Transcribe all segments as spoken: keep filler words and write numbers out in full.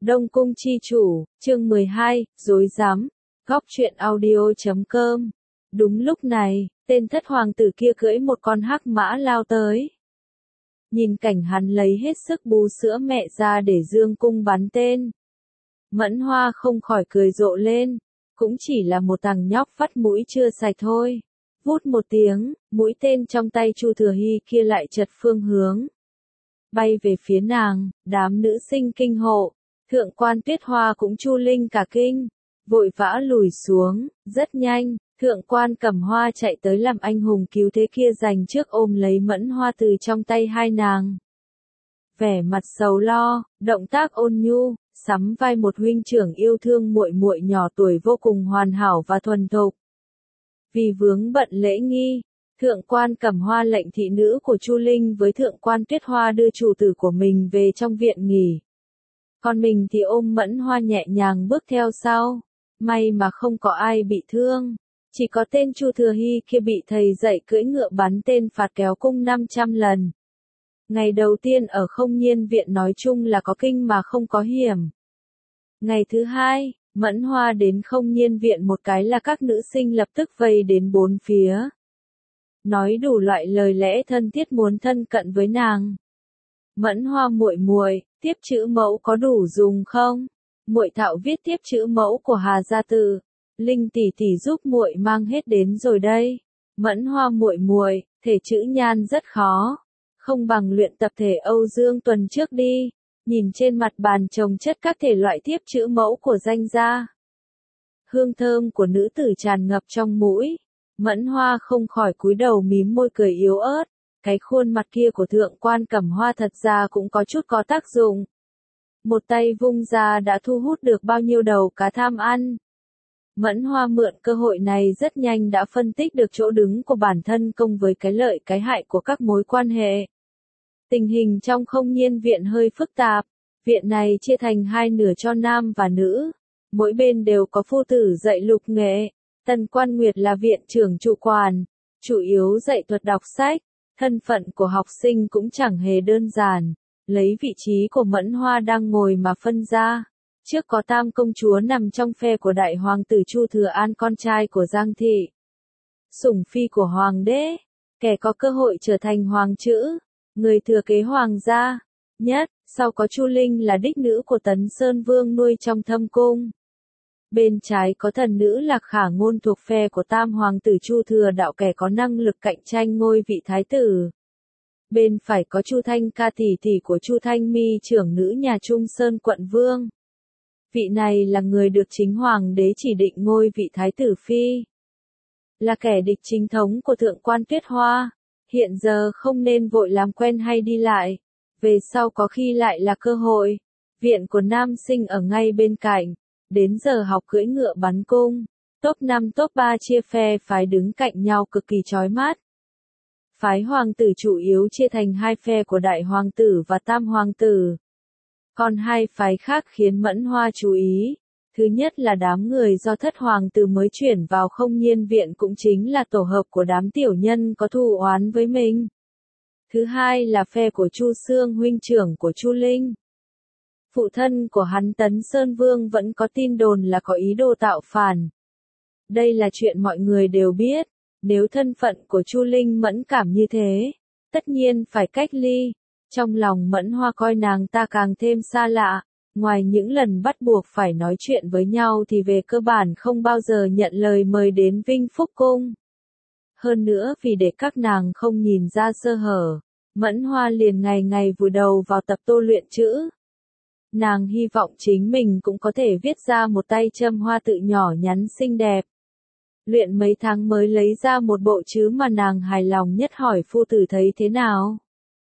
Đông Cung chi chủ, chương mười hai, dối rắm góc truyện audio chấm com. Đúng lúc này, tên thất hoàng tử kia cưỡi một con hắc mã lao tới. Nhìn cảnh hắn lấy hết sức bú sữa mẹ ra để dương cung bắn tên. Mẫn Hoa không khỏi cười rộ lên, cũng chỉ là một thằng nhóc vắt mũi chưa sạch thôi. Vút một tiếng, mũi tên trong tay Chu Thừa Hy kia lại chật phương hướng. Bay về phía nàng, đám nữ sinh kinh hộ, thượng quan Tuyết Hoa cũng chu linh cả kinh, vội vã lùi xuống, rất nhanh, thượng quan Cẩm Hoa chạy tới làm anh hùng cứu thế kia giành trước ôm lấy Mẫn Hoa từ trong tay hai nàng. Vẻ mặt sầu lo, động tác ôn nhu, sắm vai một huynh trưởng yêu thương muội muội nhỏ tuổi vô cùng hoàn hảo và thuần thục. Vì vướng bận lễ nghi, thượng quan Cẩm Hoa lệnh thị nữ của Chu Linh với thượng quan Tuyết Hoa đưa chủ tử của mình về trong viện nghỉ. Còn mình thì ôm Mẫn Hoa nhẹ nhàng bước theo sau. May mà không có ai bị thương. Chỉ có tên Chu Thừa Hy kia bị thầy dạy cưỡi ngựa bắn tên phạt kéo cung năm trăm lần. Ngày đầu tiên ở Không Nhiên viện nói chung là có kinh mà không có hiểm. Ngày thứ hai, Mẫn Hoa đến Không Nhiên viện một cái là các nữ sinh lập tức vây đến bốn phía. Nói đủ loại lời lẽ thân thiết muốn thân cận với nàng. Mẫn Hoa muội muội, tiếp chữ mẫu có đủ dùng không? Muội thạo viết tiếp chữ mẫu của Hà Gia Tử. Linh tỷ tỷ giúp muội mang hết đến rồi đây. Mẫn Hoa muội muội, thể chữ nhan rất khó, không bằng luyện tập thể Âu Dương tuần trước đi. Nhìn trên mặt bàn chồng chất các thể loại tiếp chữ mẫu của danh gia. Hương thơm của nữ tử tràn ngập trong mũi. Mẫn Hoa không khỏi cúi đầu mím môi cười yếu ớt. Cái khuôn mặt kia của thượng quan Cẩm Hoa thật ra cũng có chút có tác dụng. Một tay vung ra đã thu hút được bao nhiêu đầu cá tham ăn. Mẫn Hoa mượn cơ hội này rất nhanh đã phân tích được chỗ đứng của bản thân công với cái lợi cái hại của các mối quan hệ. Tình hình trong Không Nhiên viện hơi phức tạp. Viện này chia thành hai nửa cho nam và nữ. Mỗi bên đều có phu tử dạy lục nghệ. Tần Quan Nguyệt là viện trưởng trụ quản, chủ yếu dạy thuật đọc sách. Thân phận của học sinh cũng chẳng hề đơn giản. Lấy vị trí của Mẫn Hoa đang ngồi mà phân ra. Trước có tam công chúa nằm trong phe của đại hoàng tử Chu Thừa An, con trai của Giang Thị, sủng phi của hoàng đế, kẻ có cơ hội trở thành hoàng chữ, người thừa kế hoàng gia nhất. Sau có Chu Linh là đích nữ của Tấn Sơn Vương nuôi trong thâm cung. Bên trái có thần nữ Lạc Khả Ngôn thuộc phe của tam hoàng tử Chu Thừa Đạo, kẻ có năng lực cạnh tranh ngôi vị thái tử. Bên phải có Chu Thanh Ca, tỷ tỷ của Chu Thanh Mi, trưởng nữ nhà Trung Sơn quận vương. Vị này là người được chính hoàng đế chỉ định ngôi vị thái tử phi. Là kẻ địch chính thống của thượng quan Tuyết Hoa. Hiện giờ không nên vội làm quen hay đi lại. Về sau có khi lại là cơ hội. Viện của nam sinh ở ngay bên cạnh. Đến giờ học cưỡi ngựa bắn cung. Top năm top ba chia phe phái đứng cạnh nhau cực kỳ chói mắt. Phái hoàng tử chủ yếu chia thành hai phe của đại hoàng tử và tam hoàng tử. Còn hai phái khác khiến Mẫn Hoa chú ý. Thứ nhất là đám người do thất hoàng tử mới chuyển vào Không Nhiên viện, cũng chính là tổ hợp của đám tiểu nhân có thù oán với mình. Thứ hai là phe của Chu Xương, huynh trưởng của Chu Linh. Phụ thân của hắn Tấn Sơn Vương vẫn có tin đồn là có ý đồ tạo phản. Đây là chuyện mọi người đều biết. Nếu thân phận của Chu Linh mẫn cảm như thế, tất nhiên phải cách ly. Trong lòng Mẫn Hoa coi nàng ta càng thêm xa lạ. Ngoài những lần bắt buộc phải nói chuyện với nhau thì về cơ bản không bao giờ nhận lời mời đến Vinh Phúc Cung. Hơn nữa vì để các nàng không nhìn ra sơ hở, Mẫn Hoa liền ngày ngày vùi đầu vào tập tô luyện chữ. Nàng hy vọng chính mình cũng có thể viết ra một tay châm hoa tự nhỏ nhắn xinh đẹp. Luyện mấy tháng mới lấy ra một bộ chữ mà nàng hài lòng nhất, hỏi phu tử thấy thế nào.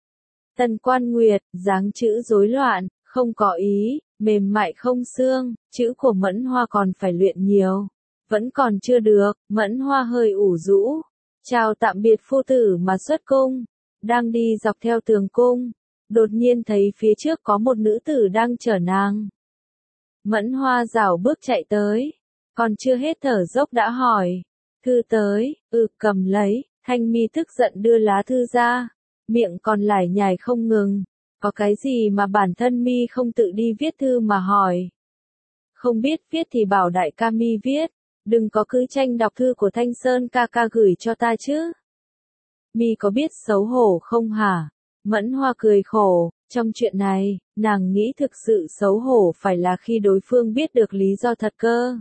Tần Quan Nguyệt, dáng chữ rối loạn, không có ý, mềm mại không xương, chữ của Mẫn Hoa còn phải luyện nhiều. Vẫn còn chưa được. Mẫn Hoa hơi ủ rũ. Chào tạm biệt phu tử mà xuất cung. Đang đi dọc theo tường cung. Đột nhiên thấy phía trước có một nữ tử đang chở nàng. Mẫn Hoa rảo bước chạy tới. Còn chưa hết thở dốc đã hỏi. Thư tới, ừ cầm lấy. Thanh Mi tức giận đưa lá thư ra. Miệng còn lải nhải không ngừng. Có cái gì mà bản thân mi không tự đi viết thư mà hỏi? Không biết viết thì bảo đại ca mi viết, đừng có cứ tranh đọc thư của Thanh Sơn ca ca gửi cho ta chứ. Mi có biết xấu hổ không hả? Mẫn Hoa cười khổ, trong chuyện này, nàng nghĩ thực sự xấu hổ phải là khi đối phương biết được lý do thật cơ.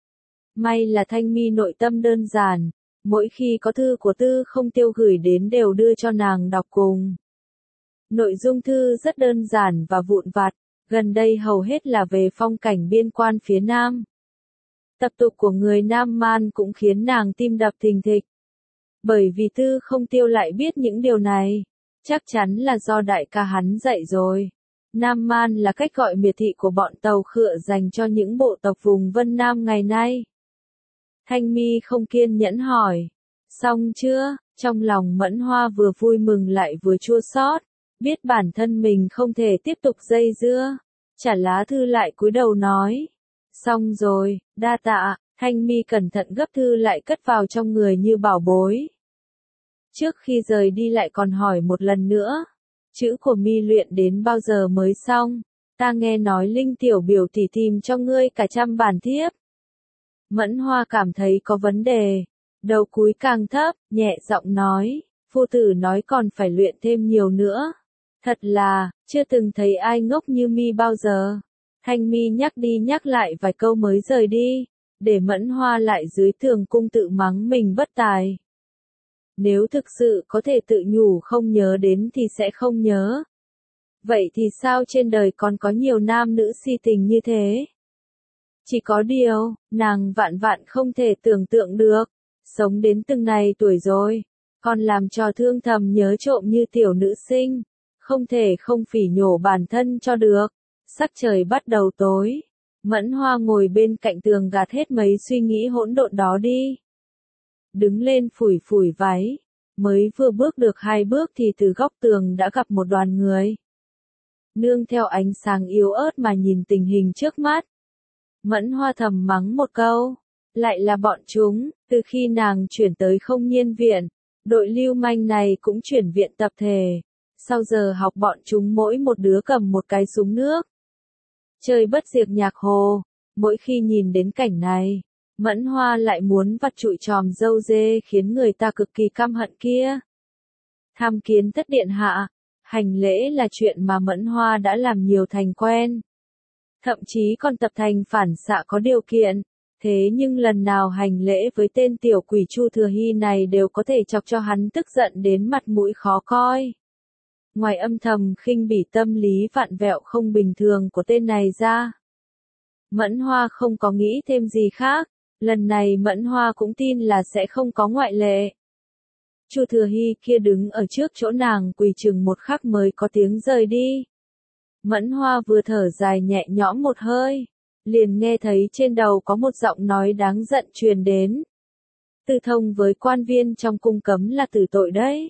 May là Thanh Mi nội tâm đơn giản, mỗi khi có thư của Tư Không Tiêu gửi đến đều đưa cho nàng đọc cùng. Nội dung thư rất đơn giản và vụn vặt, gần đây hầu hết là về phong cảnh biên quan phía Nam. Tập tục của người Nam Man cũng khiến nàng tim đập thình thịch. Bởi vì Tư Không Tiêu lại biết những điều này, chắc chắn là do đại ca hắn dạy rồi. Nam Man là cách gọi miệt thị của bọn tàu khựa dành cho những bộ tộc vùng Vân Nam ngày nay. Thanh Mi không kiên nhẫn hỏi, xong chưa? Trong lòng Mẫn Hoa vừa vui mừng lại vừa chua xót, biết bản thân mình không thể tiếp tục dây dưa, trả lá thư lại cúi đầu nói, xong rồi, đa tạ. Thanh Mi cẩn thận gấp thư lại cất vào trong người như bảo bối. Trước khi rời đi lại còn hỏi một lần nữa, chữ của Mi luyện đến bao giờ mới xong? Ta nghe nói Linh tiểu biểu tỷ tìm cho ngươi cả trăm bản thiếp. Mẫn Hoa cảm thấy có vấn đề, đầu cúi càng thấp, nhẹ giọng nói, phu tử nói còn phải luyện thêm nhiều nữa. Thật là, chưa từng thấy ai ngốc như Mi bao giờ. Thanh Mi nhắc đi nhắc lại vài câu mới rời đi, để Mẫn Hoa lại dưới tường cung tự mắng mình bất tài. Nếu thực sự có thể tự nhủ không nhớ đến thì sẽ không nhớ. Vậy thì sao trên đời còn có nhiều nam nữ si tình như thế? Chỉ có điều, nàng vạn vạn không thể tưởng tượng được, sống đến từng này tuổi rồi, còn làm trò thương thầm nhớ trộm như tiểu nữ sinh, không thể không phỉ nhổ bản thân cho được. Sắc trời bắt đầu tối, Mẫn Hoa ngồi bên cạnh tường gạt hết mấy suy nghĩ hỗn độn đó đi. Đứng lên phủi phủi váy, mới vừa bước được hai bước thì từ góc tường đã gặp một đoàn người. Nương theo ánh sáng yếu ớt mà nhìn tình hình trước mắt. Mẫn Hoa thầm mắng một câu, lại là bọn chúng, từ khi nàng chuyển tới Không Nhiên Viện, đội lưu manh này cũng chuyển viện tập thể. Sau giờ học bọn chúng mỗi một đứa cầm một cái súng nước. Chơi bất diệt nhạc hồ, mỗi khi nhìn đến cảnh này, Mẫn Hoa lại muốn vặt trụi tròm râu dê khiến người ta cực kỳ căm hận kia. Tham kiến thất điện hạ, hành lễ là chuyện mà Mẫn Hoa đã làm nhiều thành quen. Thậm chí còn tập thành phản xạ có điều kiện, thế nhưng lần nào hành lễ với tên tiểu quỷ Chu Thừa Hy này đều có thể chọc cho hắn tức giận đến mặt mũi khó coi. Ngoài âm thầm khinh bỉ tâm lý vặn vẹo không bình thường của tên này ra, Mẫn Hoa không có nghĩ thêm gì khác, lần này Mẫn Hoa cũng tin là sẽ không có ngoại lệ. Chu Thừa Hy kia đứng ở trước chỗ nàng quỳ chừng một khắc mới có tiếng rời đi. Mẫn Hoa vừa thở dài nhẹ nhõm một hơi, liền nghe thấy trên đầu có một giọng nói đáng giận truyền đến. Tư thông với quan viên trong cung cấm là tử tội đấy.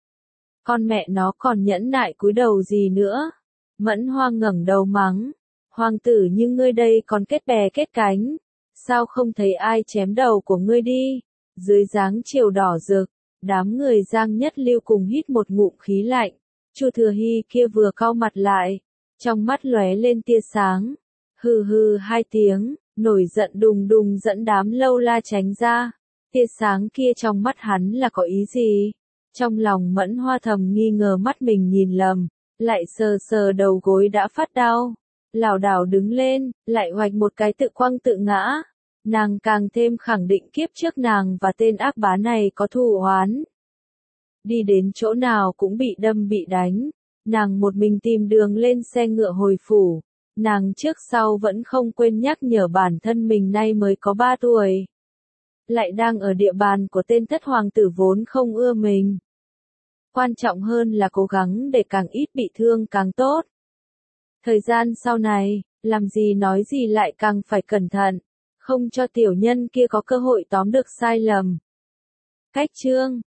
Con mẹ nó còn nhẫn nại cúi đầu gì nữa. Mẫn Hoa ngẩng đầu mắng, hoàng tử như ngươi đây còn kết bè kết cánh, sao không thấy ai chém đầu của ngươi đi. Dưới dáng chiều đỏ rực, đám người Giang Nhất Lưu cùng hít một ngụm khí lạnh. Chu Thừa Hy kia vừa cau mặt lại, trong mắt lóe lên tia sáng, hừ hừ hai tiếng, nổi giận đùng đùng dẫn đám lâu la tránh ra. Tia sáng kia trong mắt hắn là có ý gì? Trong lòng Mẫn Hoa thầm nghi ngờ mắt mình nhìn lầm, lại sờ sờ đầu gối đã phát đau, lảo đảo đứng lên, lại hoạch một cái tự quăng tự ngã. Nàng càng thêm khẳng định kiếp trước nàng và tên ác bá này có thù oán. Đi đến chỗ nào cũng bị đâm bị đánh, nàng một mình tìm đường lên xe ngựa hồi phủ, nàng trước sau vẫn không quên nhắc nhở bản thân mình nay mới có ba tuổi. Lại đang ở địa bàn của tên thất hoàng tử vốn không ưa mình. Quan trọng hơn là cố gắng để càng ít bị thương càng tốt. Thời gian sau này, làm gì nói gì lại càng phải cẩn thận, không cho tiểu nhân kia có cơ hội tóm được sai lầm. Cách chương